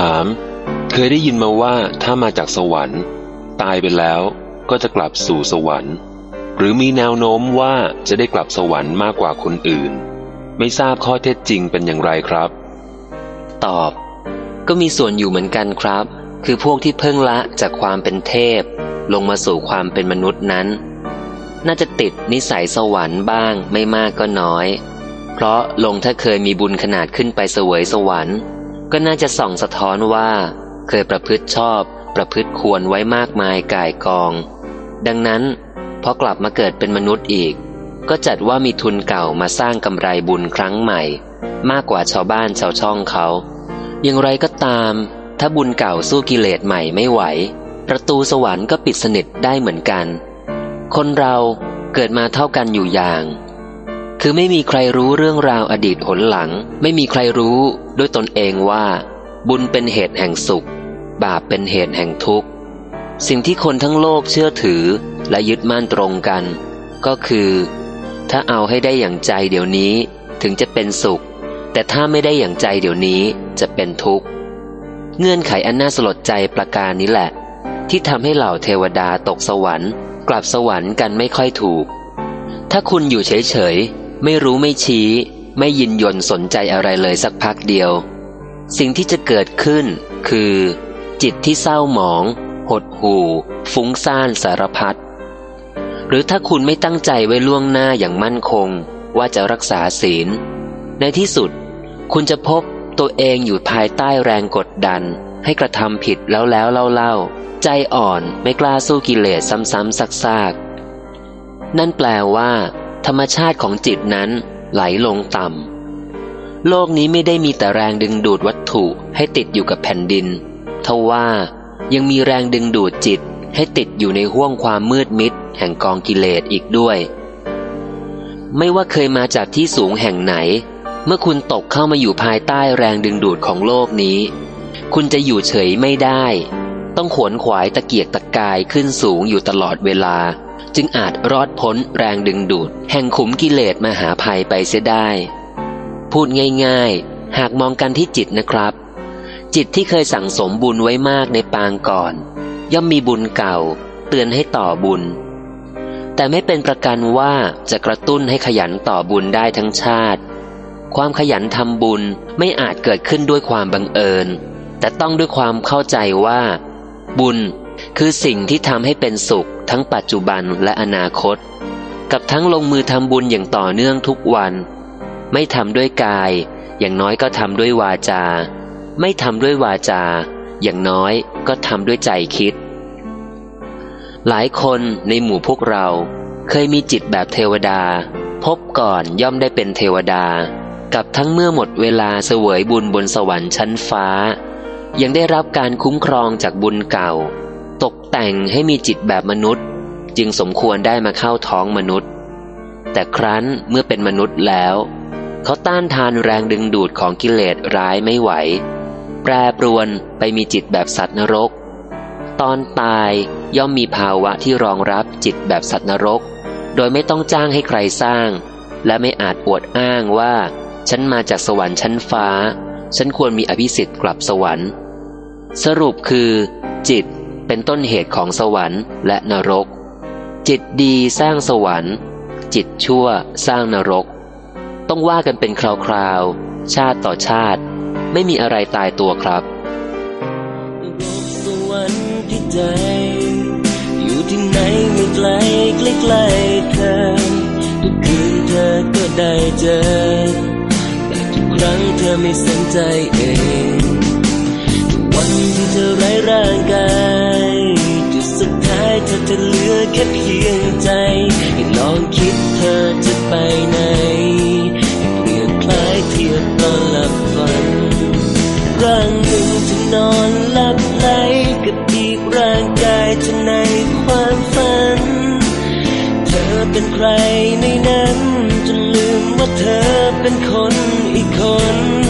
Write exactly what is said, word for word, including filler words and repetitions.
ามเคยได้ยินมาว่าถ้ามาจากสวรรค์ตายไปแล้วก็จะกลับสู่สวรรค์หรือมีแนวโน้มว่าจะได้กลับสวรรค์มากกว่าคนอื่นไม่ทราบข้อเท็จจริงเป็นอย่างไรครับตอบก็มีส่วนอยู่เหมือนกันครับคือพวกที่เพิ่งละจากความเป็นเทพลงมาสู่ความเป็นมนุษย์นั้นน่าจะติดนิสัยสวรรค์บ้างไม่มากก็น้อยเพราะลงถ้าเคยมีบุญขนาดขึ้นไปเสวยสวรรค์ก็น่าจะส่องสะท้อนว่าเคยประพฤติชอบประพฤติควรไว้มากมายก่ายกองดังนั้นพอกลับมาเกิดเป็นมนุษย์อีกก็จัดว่ามีทุนเก่ามาสร้างกำไรบุญครั้งใหม่มากกว่าชาวบ้านชาวช่องเขาอย่างไรก็ตามถ้าบุญเก่าสู้กิเลสใหม่ไม่ไหวประตูสวรรค์ก็ปิดสนิทได้เหมือนกันคนเราเกิดมาเท่ากันอยู่อย่างคือไม่มีใครรู้เรื่องราวอดีตหนหลังไม่มีใครรู้ด้วยตนเองว่าบุญเป็นเหตุแห่งสุขบาปเป็นเหตุแห่งทุกข์สิ่งที่คนทั้งโลกเชื่อถือและยึดมั่นตรงกันก็คือถ้าเอาให้ได้อย่างใจเดี๋ยวนี้ถึงจะเป็นสุขแต่ถ้าไม่ได้อย่างใจเดี๋ยวนี้จะเป็นทุกข์เงื่อนไขอันน่าสลดใจประการนี้แหละที่ทำให้เหล่าเทวดาตกสวรรค์กลับสวรรค์กันไม่ค่อยถูกถ้าคุณอยู่เฉยๆไม่รู้ไม่ชี้ไม่ยินยนสนใจอะไรเลยสักพักเดียวสิ่งที่จะเกิดขึ้นคือจิตที่เศร้าหมองหดหู่ฟุ้งซ่านสารพัดหรือถ้าคุณไม่ตั้งใจไว้ล่วงหน้าอย่างมั่นคงว่าจะรักษาศีลในที่สุดคุณจะพบตัวเองอยู่ภายใต้แรงกดดันให้กระทำผิดแล้วแล้วเล่าๆใจอ่อนไม่กล้าสู้กิเลสซ้ำๆซากๆนั่นแปลว่าธรรมชาติของจิตนั้นไหลลงต่ำโลกนี้ไม่ได้มีแต่แรงดึงดูดวัตถุให้ติดอยู่กับแผ่นดินทว่ายังมีแรงดึงดูดจิตให้ติดอยู่ในห้วงความมืดมิดแห่งกองกิเลสอีกด้วยไม่ว่าเคยมาจากที่สูงแห่งไหนเมื่อคุณตกเข้ามาอยู่ภายใต้แรงดึงดูดของโลกนี้คุณจะอยู่เฉยไม่ได้ต้องขวนขวายตะเกียกตะกายขึ้นสูงอยู่ตลอดเวลาจึงอาจรอดพ้นแรงดึงดูดแห่งขุมกิเลสมหาภัยไปเสียได้พูดง่ายๆหากมองกันที่จิตนะครับจิตที่เคยสั่งสมบุญไว้มากในปางก่อนย่อมมีบุญเก่าเตือนให้ต่อบุญแต่ไม่เป็นประกันว่าจะกระตุ้นให้ขยันต่อบุญได้ทั้งชาติความขยันทำบุญไม่อาจเกิดขึ้นด้วยความบังเอิญแต่ต้องด้วยความเข้าใจว่าบุญคือสิ่งที่ทำให้เป็นสุขทั้งปัจจุบันและอนาคตกับทั้งลงมือทำบุญอย่างต่อเนื่องทุกวันไม่ทำด้วยกายอย่างน้อยก็ทำด้วยวาจาไม่ทำด้วยวาจาอย่างน้อยก็ทำด้วยใจคิดหลายคนในหมู่พวกเราเคยมีจิตแบบเทวดาพบก่อนย่อมได้เป็นเทวดากับทั้งเมื่อหมดเวลาเสวยบุญบนสวรรค์ชั้นฟ้ายังได้รับการคุ้มครองจากบุญเก่าตกแต่งให้มีจิตแบบมนุษย์จึงสมควรได้มาเข้าท้องมนุษย์แต่ครั้นเมื่อเป็นมนุษย์แล้วเขาต้านทานแรงดึงดูดของกิเลสร้ายไม่ไหวแปรปรวนไปมีจิตแบบสัตว์นรกตอนตายย่อมมีภาวะที่รองรับจิตแบบสัตว์นรกโดยไม่ต้องจ้างให้ใครสร้างและไม่อาจอวดอ้างว่าฉันมาจากสวรรค์ชั้นฟ้าฉันควรมีอภิสิทธิ์กลับสวรรค์สรุปคือจิตเป็นต้นเหตุของสวรรค์และนรกจิตดีสร้างสวรรค์จิตชั่วสร้างนรกต้องว่ากันเป็นคราวๆชาติต่อชาติไม่มีอะไรตายตัวครับสวรรค์ที่ใจอยู่ที่ไหนไม่ไกลใกล้ๆเธอทุกคืนเธอก็ได้เจอแต่ทุกครั้งเธอไม่สนใจเองวันที่เธอไร้ร่างกายจุดสุดท้ายเธอจะเหลือแค่เพียงใจให้ลองคิดเธอจะไปไหนเปรียบคล้ายเทียบตอนหลับฝันร่างหนึ่งจะนอนหลับไหลกับอีกร่างกายจะในความฝันเธอเป็นใครในนั้นจนลืมว่าเธอเป็นคนอีกคน